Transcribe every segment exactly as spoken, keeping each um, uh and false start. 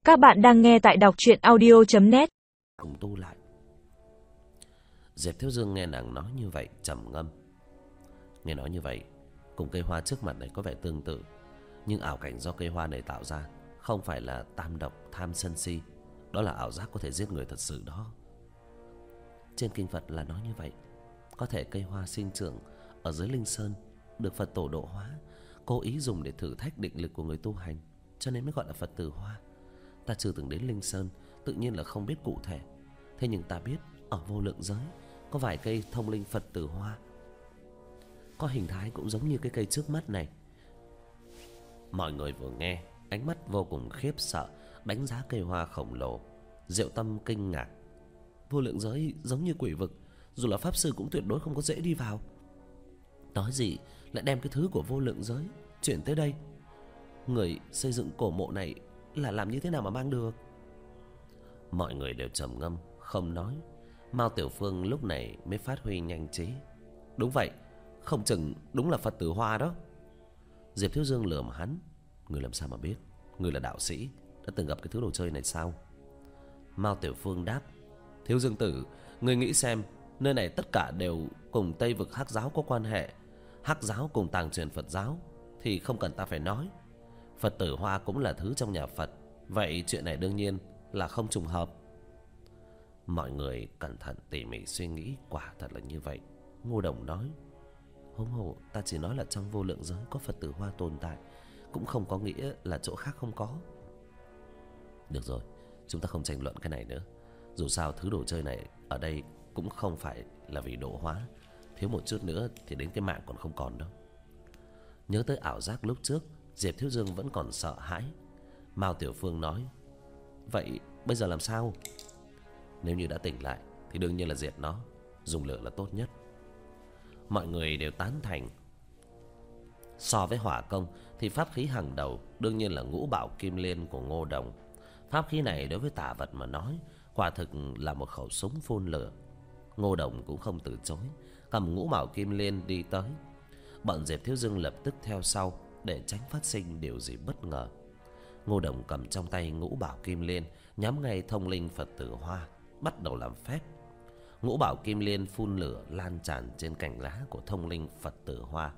Các bạn đang nghe tại đọc truyện audio chấm net. Cùng tu lại. Diệp Thiếu Dương nghe nàng nói như vậy trầm ngâm. Nghe nói như vậy, cùng cây hoa trước mặt này có vẻ tương tự, nhưng ảo cảnh do cây hoa này tạo ra không phải là tam độc tham sân si, đó là ảo giác có thể giết người thật sự đó. Trên kinh Phật là nói như vậy. Có thể cây hoa sinh trưởng ở dưới linh sơn, được Phật tổ độ hóa, cố ý dùng để thử thách định lực của người tu hành, cho nên mới gọi là Phật tử hoa. Ta chưa từng đến linh sơn, tự nhiên là không biết cụ thể. Thế nhưng ta biết ở vô lượng giới có vài cây thông linh Phật tử hoa, có hình thái cũng giống như cái cây trước mắt này. Mọi người vừa nghe, ánh mắt vô cùng khiếp sợ, đánh giá cây hoa khổng lồ. Diệu Tâm kinh ngạc. Vô lượng giới giống như quỷ vực, dù là pháp sư cũng tuyệt đối không có dễ đi vào. Nói gì lại đem cái thứ của vô lượng giới chuyển tới đây? Người xây dựng cổ mộ này là làm như thế nào mà mang được? Mọi người đều trầm ngâm không nói. Mao Tiểu Phương lúc này mới phát huy nhanh trí. Đúng vậy, không chừng đúng là Phật tử hoa đó. Diệp Thiếu Dương lườm hắn. Người làm sao mà biết? Người là đạo sĩ, đã từng gặp cái thứ đồ chơi này sao? Mao Tiểu Phương đáp. Thiếu Dương tử, người nghĩ xem, nơi này tất cả đều cùng Tây vực Hắc giáo có quan hệ. Hắc giáo cùng tàng truyền Phật giáo thì không cần ta phải nói. Phật tử hoa cũng là thứ trong nhà Phật, vậy chuyện này đương nhiên là không trùng hợp. Mọi người cẩn thận tỉ mỉ suy nghĩ, quả thật là như vậy. Ngô Đồng nói, huống hồ ta chỉ nói là trong vô lượng giới có Phật tử hoa tồn tại, cũng không có nghĩa là chỗ khác không có. Được rồi, chúng ta không tranh luận cái này nữa. Dù sao thứ đồ chơi này ở đây cũng không phải là vì độ hóa, thiếu một chút nữa thì đến cái mạng còn không còn đâu. Nhớ tới ảo giác lúc trước, Diệp Thiếu Dương vẫn còn sợ hãi. Mao Tiểu Phương nói, vậy bây giờ làm sao? Nếu như đã tỉnh lại thì đương nhiên là diệt nó, dùng lửa là tốt nhất. Mọi người đều tán thành. So với hỏa công thì pháp khí hàng đầu đương nhiên là ngũ bảo kim liên của Ngô Đồng. Pháp khí này đối với tà vật mà nói, quả thực là một khẩu súng phun lửa. Ngô Đồng cũng không từ chối, cầm ngũ bảo kim liên đi tới. Bọn Diệp Thiếu Dương lập tức theo sau để tránh phát sinh điều gì bất ngờ. Ngô Đồng cầm trong tay ngũ bảo kim liên, nhắm ngay thông linh Phật tử hoa, bắt đầu làm phép. Ngũ bảo kim liên phun lửa lan tràn trên cành lá của thông linh Phật tử hoa.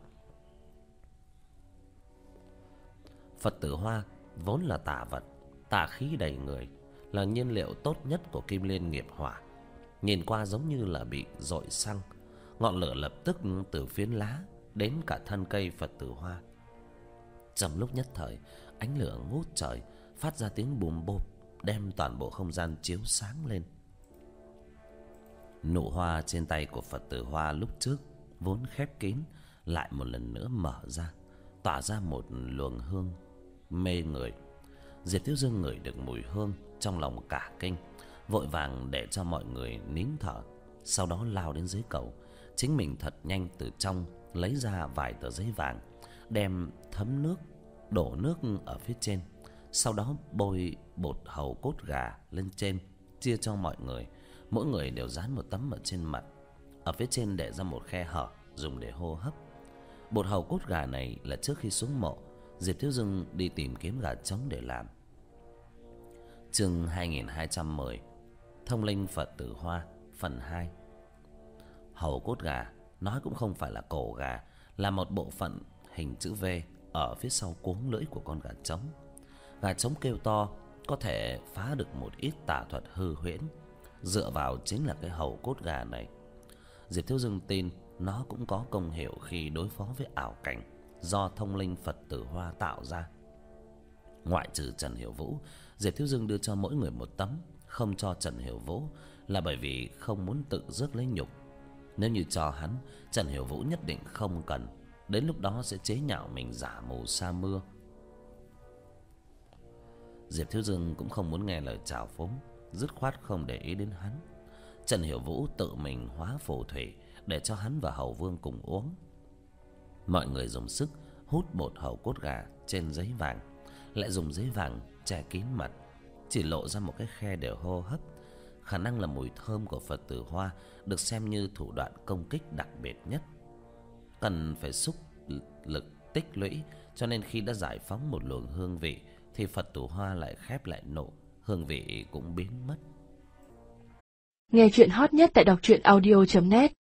Phật tử hoa vốn là tà vật, tà khí đầy người, là nhiên liệu tốt nhất của kim liên nghiệp hỏa. Nhìn qua giống như là bị dội xăng, ngọn lửa lập tức từ phiến lá đến cả thân cây Phật tử hoa. Trong lúc nhất thời, ánh lửa ngút trời, phát ra tiếng bùm bộp, đem toàn bộ không gian chiếu sáng lên. Nụ hoa trên tay của Phật tử hoa lúc trước vốn khép kín, lại một lần nữa mở ra, tỏa ra một luồng hương mê người. Diệp Thiếu Dương ngửi được mùi hương, trong lòng cả kinh, vội vàng để cho mọi người nín thở, sau đó lao đến dưới cầu. Chính mình thật nhanh từ trong lấy ra vài tờ giấy vàng, đem thấm nước, đổ nước ở phía trên, sau đó bôi bột hàu cốt gà lên trên, chia cho mọi người. Mỗi người đều dán một tấm ở trên mặt, ở phía trên để ra một khe hở dùng để hô hấp. Bột hàu cốt gà này là trước khi xuống mộ, Diệp Thiếu Dương đi tìm kiếm gà trống để làm. Chương hai nghìn hai trăm mười, Thông linh Phật tử hoa, phần hai. Hàu cốt gà nói cũng không phải là cổ gà, là một bộ phận hình chữ V ở phía sau cuống lưỡi của con gà trống. Gà trống kêu to có thể phá được một ít tà thuật hư huyễn, dựa vào chính là cái hàu cốt gà này. Diệp Thiếu Dương tin nó cũng có công hiệu khi đối phó với ảo cảnh do thông linh Phật tử hoa tạo ra. Ngoại trừ Trần Hiểu Vũ, Diệp Thiếu Dương đưa cho mỗi người một tấm, không cho Trần Hiểu Vũ là bởi vì không muốn tự rước lấy nhục. Nếu như cho hắn, Trần Hiểu Vũ nhất định không cần, đến lúc đó sẽ chế nhạo mình giả mù sa mưa. Diệp Thiếu Dương cũng không muốn nghe lời chào phúng, dứt khoát không để ý đến hắn. Trần Hiểu Vũ tự mình hóa phù thủy để cho hắn và Hầu Vương cùng uống. Mọi người dùng sức hút bột hàu cốt gà trên giấy vàng, lại dùng giấy vàng che kín mặt, chỉ lộ ra một cái khe để hô hấp. Khả năng là mùi thơm của Phật tử hoa được xem như thủ đoạn công kích đặc biệt nhất, cần phải xúc lực tích lũy, cho nên khi đã giải phóng một luồng hương vị thì Phật thủ hoa lại khép lại nổ, hương vị cũng biến mất. Nghe chuyện hot nhất tại đọc truyện audio chấm net.